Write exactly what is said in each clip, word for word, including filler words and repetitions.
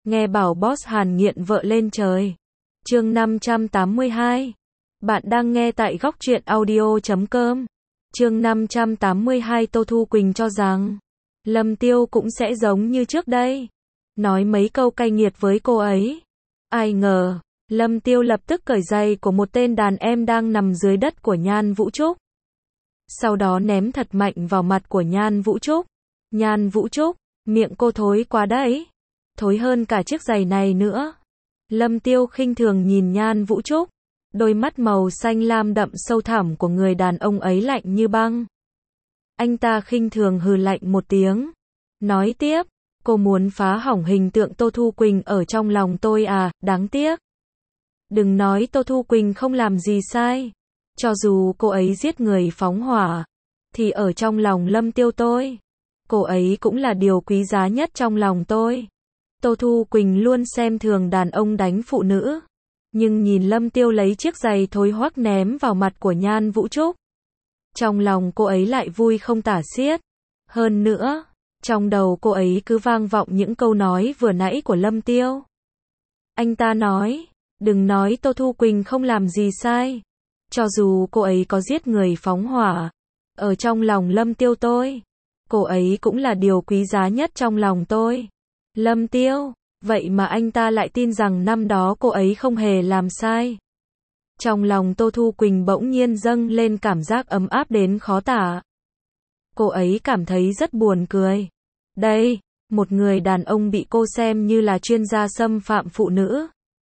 Nghe bảo boss Hàn nghiện vợ lên trời. Chương năm trăm tám mươi hai. Bạn đang nghe tại góc truyện audio chấm com. Chương năm trăm tám mươi hai. Tô Thu Quỳnh cho rằng Lâm Tiêu cũng sẽ giống như trước đây, nói mấy câu cay nghiệt với cô ấy. Ai ngờ, Lâm Tiêu lập tức cởi giày của một tên đàn em đang nằm dưới đất của Nhan Vũ Trúc. Sau đó ném thật mạnh vào mặt của Nhan Vũ Trúc. Nhan Vũ Trúc, miệng cô thối quá đấy. Thối hơn cả chiếc giày này nữa. Lâm Tiêu khinh thường nhìn Nhan Vũ Trúc. Đôi mắt màu xanh lam đậm sâu thẳm của người đàn ông ấy lạnh như băng. Anh ta khinh thường hừ lạnh một tiếng. Nói tiếp, cô muốn phá hỏng hình tượng Tô Thu Quỳnh ở trong lòng tôi à, đáng tiếc. Đừng nói Tô Thu Quỳnh không làm gì sai. Cho dù cô ấy giết người phóng hỏa, thì ở trong lòng Lâm Tiêu tôi, cô ấy cũng là điều quý giá nhất trong lòng tôi. Tô Thu Quỳnh luôn xem thường đàn ông đánh phụ nữ. Nhưng nhìn Lâm Tiêu lấy chiếc giày thối hoắc ném vào mặt của Nhan Vũ Trúc, trong lòng cô ấy lại vui không tả xiết. Hơn nữa, trong đầu cô ấy cứ vang vọng những câu nói vừa nãy của Lâm Tiêu. Anh ta nói, đừng nói Tô Thu Quỳnh không làm gì sai. Cho dù cô ấy có giết người phóng hỏa, ở trong lòng Lâm Tiêu tôi, cô ấy cũng là điều quý giá nhất trong lòng tôi. Lâm Tiêu, vậy mà anh ta lại tin rằng năm đó cô ấy không hề làm sai. Trong lòng Tô Thu Quỳnh bỗng nhiên dâng lên cảm giác ấm áp đến khó tả. Cô ấy cảm thấy rất buồn cười. Đây, một người đàn ông bị cô xem như là chuyên gia xâm phạm phụ nữ,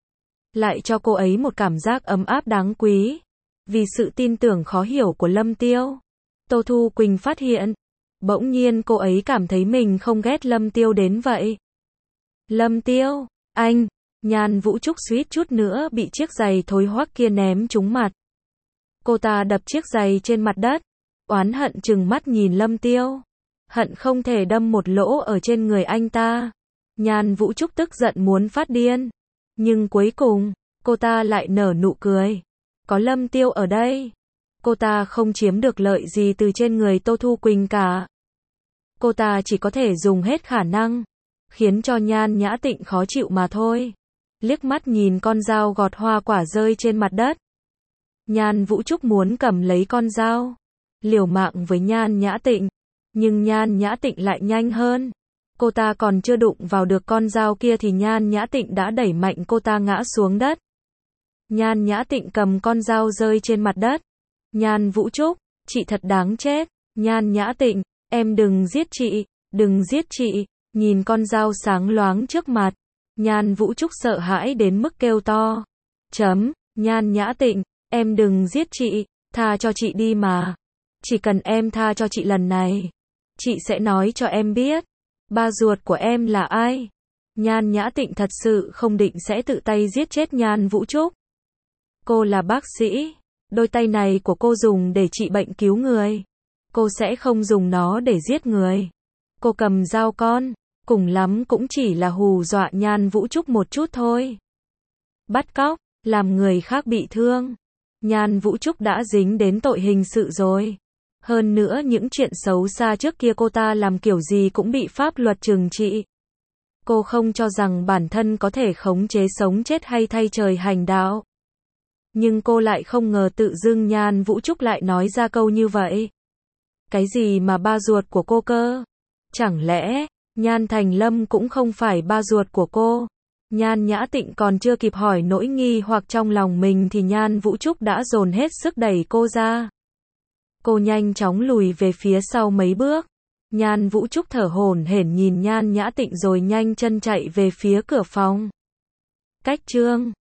lại cho cô ấy một cảm giác ấm áp đáng quý. Vì sự tin tưởng khó hiểu của Lâm Tiêu, Tô Thu Quỳnh phát hiện, bỗng nhiên cô ấy cảm thấy mình không ghét Lâm Tiêu đến vậy. Lâm Tiêu, anh, Nhan Vũ Trúc suýt chút nữa bị chiếc giày thối hoắc kia ném trúng mặt. Cô ta đập chiếc giày trên mặt đất, oán hận trừng mắt nhìn Lâm Tiêu, hận không thể đâm một lỗ ở trên người anh ta. Nhan Vũ Trúc tức giận muốn phát điên, nhưng cuối cùng, cô ta lại nở nụ cười. Có Lâm Tiêu ở đây, cô ta không chiếm được lợi gì từ trên người Tô Thu Quỳnh cả. Cô ta chỉ có thể dùng hết khả năng, khiến cho Nhan Nhã Tịnh khó chịu mà thôi. Liếc mắt nhìn con dao gọt hoa quả rơi trên mặt đất, Nhan Vũ Trúc muốn cầm lấy con dao, liều mạng với Nhan Nhã Tịnh. Nhưng Nhan Nhã Tịnh lại nhanh hơn. Cô ta còn chưa đụng vào được con dao kia thì Nhan Nhã Tịnh đã đẩy mạnh cô ta ngã xuống đất. Nhan Nhã Tịnh cầm con dao rơi trên mặt đất. Nhan Vũ Trúc, chị thật đáng chết. Nhan Nhã Tịnh, em đừng giết chị, đừng giết chị. Nhìn con dao sáng loáng trước mặt, Nhan Vũ Trúc sợ hãi đến mức kêu to. Chấm, Nhan Nhã Tịnh, em đừng giết chị, tha cho chị đi mà. Chỉ cần em tha cho chị lần này, chị sẽ nói cho em biết, ba ruột của em là ai. Nhan Nhã Tịnh thật sự không định sẽ tự tay giết chết Nhan Vũ Trúc. Cô là bác sĩ, đôi tay này của cô dùng để trị bệnh cứu người. Cô sẽ không dùng nó để giết người. Cô cầm dao con, cùng lắm cũng chỉ là hù dọa Nhan Vũ Trúc một chút thôi. Bắt cóc, làm người khác bị thương. Nhan Vũ Trúc đã dính đến tội hình sự rồi. Hơn nữa những chuyện xấu xa trước kia cô ta làm kiểu gì cũng bị pháp luật trừng trị. Cô không cho rằng bản thân có thể khống chế sống chết hay thay trời hành đạo. Nhưng cô lại không ngờ tự dưng Nhan Vũ Trúc lại nói ra câu như vậy. Cái gì mà ba ruột của cô cơ? Chẳng lẽ, Nhan Thành Lâm cũng không phải ba ruột của cô? Nhan Nhã Tịnh còn chưa kịp hỏi nỗi nghi hoặc trong lòng mình thì Nhan Vũ Trúc đã dồn hết sức đẩy cô ra. Cô nhanh chóng lùi về phía sau mấy bước. Nhan Vũ Trúc thở hổn hển nhìn Nhan Nhã Tịnh rồi nhanh chân chạy về phía cửa phòng. Cách chương